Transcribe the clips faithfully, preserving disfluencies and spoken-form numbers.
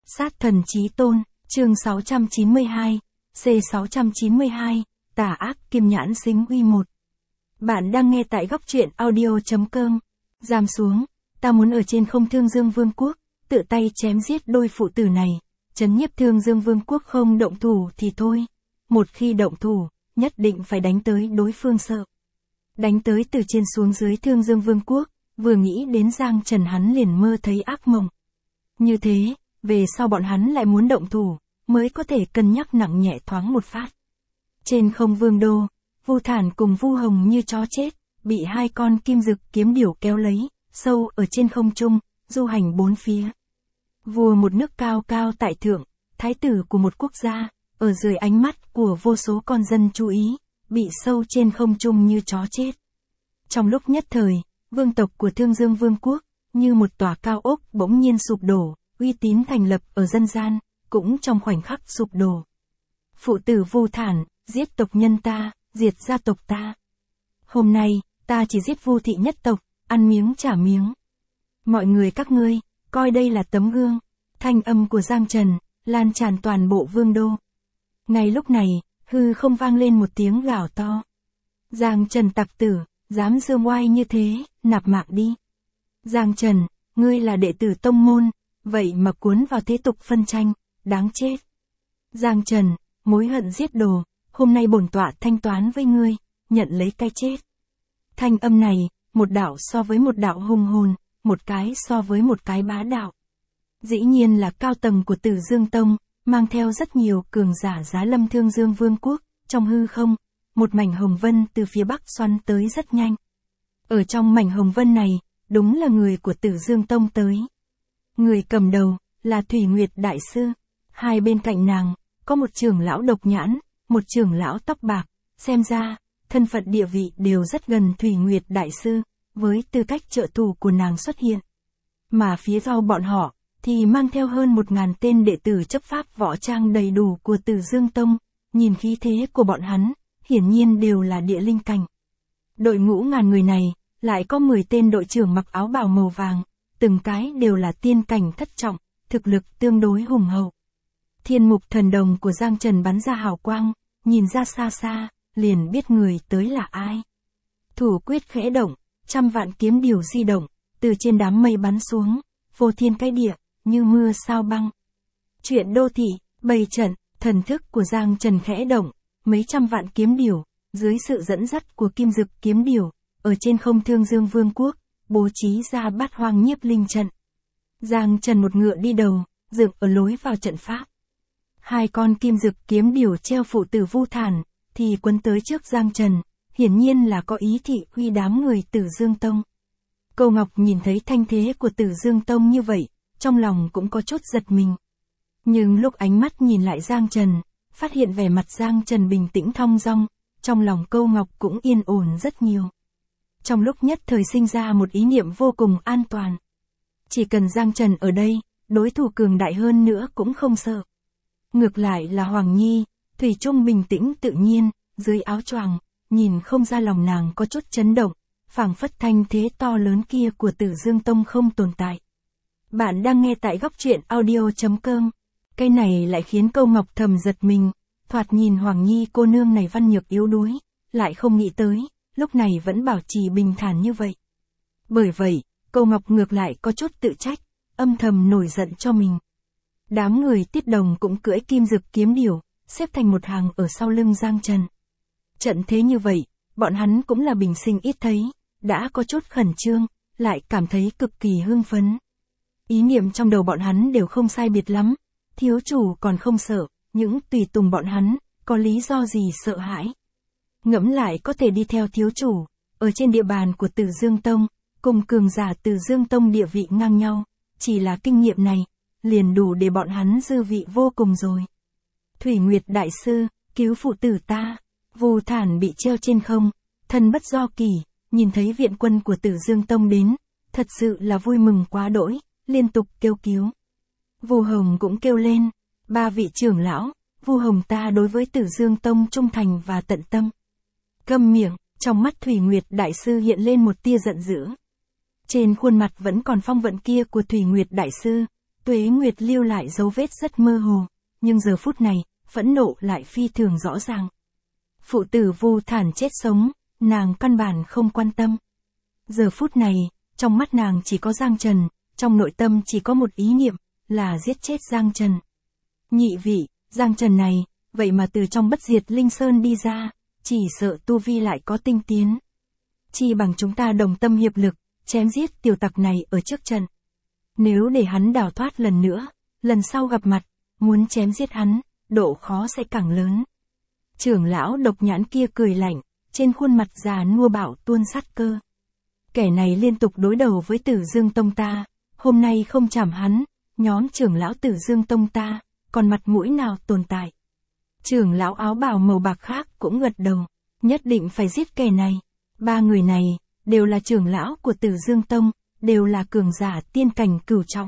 Sát thần chí tôn, chương sáu trăm chín mươi hai, C sáu trăm chín mươi hai, tà ác kim nhãn xính uy một. Bạn đang nghe tại góc truyện audio.com. Giam xuống, ta muốn ở trên không Thương Dương Vương quốc, tự tay chém giết đôi phụ tử này, trấn nhiếp Thương Dương Vương quốc không động thủ thì thôi. Một khi động thủ, nhất định phải đánh tới đối phương sợ. Đánh tới từ trên xuống dưới Thương Dương Vương quốc, vừa nghĩ đến Giang Trần hắn liền mơ thấy ác mộng. Như thế, về sau bọn hắn lại muốn động thủ, mới có thể cân nhắc nặng nhẹ thoáng một phát. Trên không vương đô, Vu Thản cùng Vu Hồng như chó chết, bị hai con kim dực kiếm điểu kéo lấy, sâu ở trên không trung, du hành bốn phía. Vua một nước cao cao tại thượng, thái tử của một quốc gia, ở dưới ánh mắt của vô số con dân chú ý, bị sâu trên không trung như chó chết. Trong lúc nhất thời, vương tộc của Thương Dương Vương quốc, như một tòa cao ốc bỗng nhiên sụp đổ, uy tín thành lập ở dân gian, cũng trong khoảnh khắc sụp đổ. Phụ tử Vu Thản, giết tộc nhân ta, diệt gia tộc ta. Hôm nay, ta chỉ giết Vu thị nhất tộc, ăn miếng trả miếng. Mọi người các ngươi, coi đây là tấm gương. Thanh âm của Giang Trần, lan tràn toàn bộ vương đô. Ngay lúc này, hư không vang lên một tiếng gào to. Giang Trần tặc tử, dám dương oai như thế, nạp mạng đi. Giang Trần, ngươi là đệ tử tông môn, vậy mà cuốn vào thế tục phân tranh, đáng chết. Giang Trần, mối hận giết đồ, hôm nay bổn tọa thanh toán với ngươi, nhận lấy cái chết. Thanh âm này, một đạo so với một đạo hùng hồn, một cái so với một cái bá đạo. Dĩ nhiên là cao tầng của Tử Dương Tông, mang theo rất nhiều cường giả giá lâm Thương Dương Vương quốc, trong hư không, một mảnh hồng vân từ phía bắc xoắn tới rất nhanh. Ở trong mảnh hồng vân này, đúng là người của Tử Dương Tông tới. Người cầm đầu, là Thủy Nguyệt Đại Sư. Hai bên cạnh nàng, có một trưởng lão độc nhãn, một trưởng lão tóc bạc, xem ra, thân phận địa vị đều rất gần Thủy Nguyệt Đại Sư, với tư cách trợ thủ của nàng xuất hiện. Mà phía sau bọn họ, thì mang theo hơn một ngàn tên đệ tử chấp pháp võ trang đầy đủ của Tử Dương Tông, nhìn khí thế của bọn hắn, hiển nhiên đều là địa linh cảnh. Đội ngũ ngàn người này, lại có mười tên đội trưởng mặc áo bào màu vàng, từng cái đều là tiên cảnh thất trọng, thực lực tương đối hùng hậu. Thiên mục thần đồng của Giang Trần bắn ra hào quang, nhìn ra xa xa, liền biết người tới là ai. Thủ quyết khẽ động, trăm vạn kiếm điều di động, từ trên đám mây bắn xuống, vô thiên cái địa, như mưa sao băng. Chuyện đô thị, bày trận, thần thức của Giang Trần khẽ động, mấy trăm vạn kiếm điểu, dưới sự dẫn dắt của kim dực kiếm điểu, ở trên không Thương Dương Vương quốc, bố trí ra bát hoang nhiếp linh trận. Giang Trần một ngựa đi đầu, dựng ở lối vào trận pháp. Hai con kim dực kiếm điểu treo phụ tử Vu Thản, thì quấn tới trước Giang Trần, hiển nhiên là có ý thị uy đám người Tử Dương Tông. Câu Ngọc nhìn thấy thanh thế của Tử Dương Tông như vậy, trong lòng cũng có chút giật mình. Nhưng lúc ánh mắt nhìn lại Giang Trần, phát hiện vẻ mặt Giang Trần bình tĩnh thong dong, trong lòng Câu Ngọc cũng yên ổn rất nhiều. Trong lúc nhất thời sinh ra một ý niệm vô cùng an toàn. Chỉ cần Giang Trần ở đây, đối thủ cường đại hơn nữa cũng không sợ. Ngược lại là Hoàng Nhi, thủy chung bình tĩnh tự nhiên, dưới áo choàng, nhìn không ra lòng nàng có chút chấn động, phảng phất thanh thế to lớn kia của Tử Dương Tông không tồn tại. Bạn đang nghe tại góc truyện audio.com. Cái này lại khiến Câu Ngọc thầm giật mình, thoạt nhìn Hoàng Nhi cô nương này văn nhược yếu đuối, lại không nghĩ tới, lúc này vẫn bảo trì bình thản như vậy. Bởi vậy, Câu Ngọc ngược lại có chút tự trách, âm thầm nổi giận cho mình. Đám người Tiết Đồng cũng cưỡi kim dực kiếm điểu, xếp thành một hàng ở sau lưng Giang Trần. Trận thế như vậy, bọn hắn cũng là bình sinh ít thấy, đã có chút khẩn trương, lại cảm thấy cực kỳ hưng phấn. Ý niệm trong đầu bọn hắn đều không sai biệt lắm, thiếu chủ còn không sợ, những tùy tùng bọn hắn, có lý do gì sợ hãi. Ngẫm lại có thể đi theo thiếu chủ, ở trên địa bàn của Tử Dương Tông, cùng cường giả Tử Dương Tông địa vị ngang nhau, chỉ là kinh nghiệm này, liền đủ để bọn hắn dư vị vô cùng rồi. Thủy Nguyệt Đại Sư, cứu phụ tử ta. Vu Thản bị treo trên không, thân bất do kỳ, nhìn thấy viện quân của Tử Dương Tông đến, thật sự là vui mừng quá đỗi, liên tục kêu cứu. Vu Hồng cũng kêu lên, ba vị trưởng lão, Vu Hồng ta đối với Tử Dương Tông trung thành và tận tâm. Câm miệng, trong mắt Thủy Nguyệt Đại Sư hiện lên một tia giận dữ. Trên khuôn mặt vẫn còn phong vận kia của Thủy Nguyệt Đại Sư, Tuế Nguyệt lưu lại dấu vết rất mơ hồ, nhưng giờ phút này, phẫn nộ lại phi thường rõ ràng. Phụ tử Vu Thản chết sống, nàng căn bản không quan tâm. Giờ phút này, trong mắt nàng chỉ có Giang Trần, trong nội tâm chỉ có một ý niệm, là giết chết Giang Trần. Nhị vị, Giang Trần này, vậy mà từ trong bất diệt Linh Sơn đi ra, chỉ sợ tu vi lại có tinh tiến. Chi bằng chúng ta đồng tâm hiệp lực, chém giết tiểu tặc này ở trước trận. Nếu để hắn đào thoát lần nữa, lần sau gặp mặt, muốn chém giết hắn, độ khó sẽ càng lớn. Trưởng lão độc nhãn kia cười lạnh, trên khuôn mặt già nua bạo tuôn sát cơ. Kẻ này liên tục đối đầu với Tử Dương Tông ta, hôm nay không chảm hắn, nhóm trưởng lão Tử Dương Tông ta, còn mặt mũi nào tồn tại. Trưởng lão áo bào màu bạc khác cũng gật đầu, nhất định phải giết kẻ này. Ba người này, đều là trưởng lão của Tử Dương Tông, đều là cường giả tiên cảnh cửu trọng.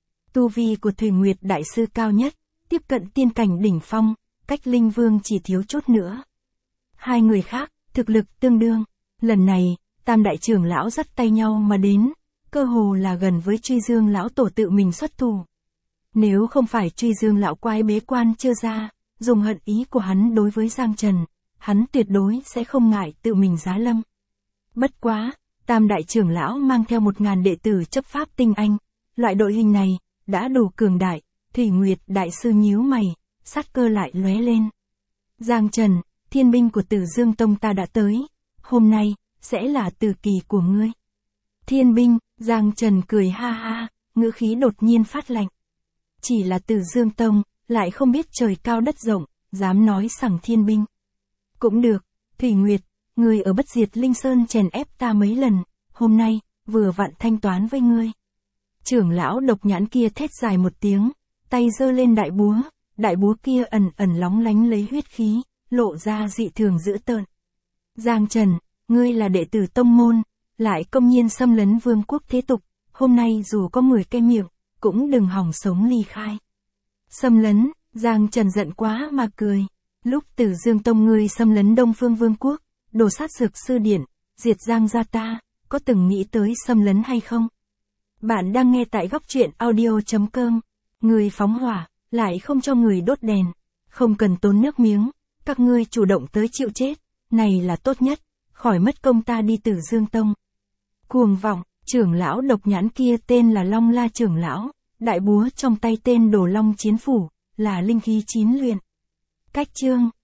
Tu vi của Thủy Nguyệt Đại Sư cao nhất, tiếp cận tiên cảnh đỉnh phong, cách Linh Vương chỉ thiếu chút nữa. Hai người khác, thực lực tương đương. Lần này, Tam đại trưởng lão dắt tay nhau mà đến, cơ hồ là gần với Truy Dương lão tổ tự mình xuất thủ. Nếu không phải Truy Dương lão quái bế quan chưa ra, dùng hận ý của hắn đối với Giang Trần, hắn tuyệt đối sẽ không ngại tự mình giá lâm. Bất quá, Tam đại trưởng lão mang theo một ngàn đệ tử chấp pháp tinh anh, loại đội hình này, đã đủ cường đại. Thủy Nguyệt Đại Sư nhíu mày, sát cơ lại lóe lên. Giang Trần, thiên binh của Tử Dương Tông ta đã tới, hôm nay, sẽ là tử kỳ của ngươi. Thiên binh, Giang Trần cười ha ha, ngữ khí đột nhiên phát lạnh. Chỉ là Tử Dương Tông, lại không biết trời cao đất rộng, dám nói sẳng thiên binh. Cũng được, Thủy Nguyệt, ngươi ở bất diệt Linh Sơn chèn ép ta mấy lần, hôm nay, vừa vặn thanh toán với ngươi. Trưởng lão độc nhãn kia thét dài một tiếng, tay giơ lên đại búa, đại búa kia ẩn ẩn lóng lánh lấy huyết khí, lộ ra dị thường dữ tợn. Giang Trần, ngươi là đệ tử tông môn, lại công nhiên xâm lấn vương quốc thế tục, hôm nay dù có mười cái miệng, cũng đừng hỏng sống ly khai. Xâm lấn, Giang Trần giận quá mà cười. Lúc Tử Dương Tông ngươi xâm lấn Đông Phương Vương quốc, đổ sát Dược Sư Điện, diệt Giang gia ta, có từng nghĩ tới xâm lấn hay không? Bạn đang nghe tại góc truyện audio chấm com. Người phóng hỏa, lại không cho người đốt đèn, không cần tốn nước miếng, các ngươi chủ động tới chịu chết, này là tốt nhất, khỏi mất công ta đi Tử Dương Tông. Cuồng vọng, trưởng lão độc nhãn kia tên là Long La trưởng lão, đại búa trong tay tên Đồ Long Chiến Phủ, là linh khí chín luyện. Cách chương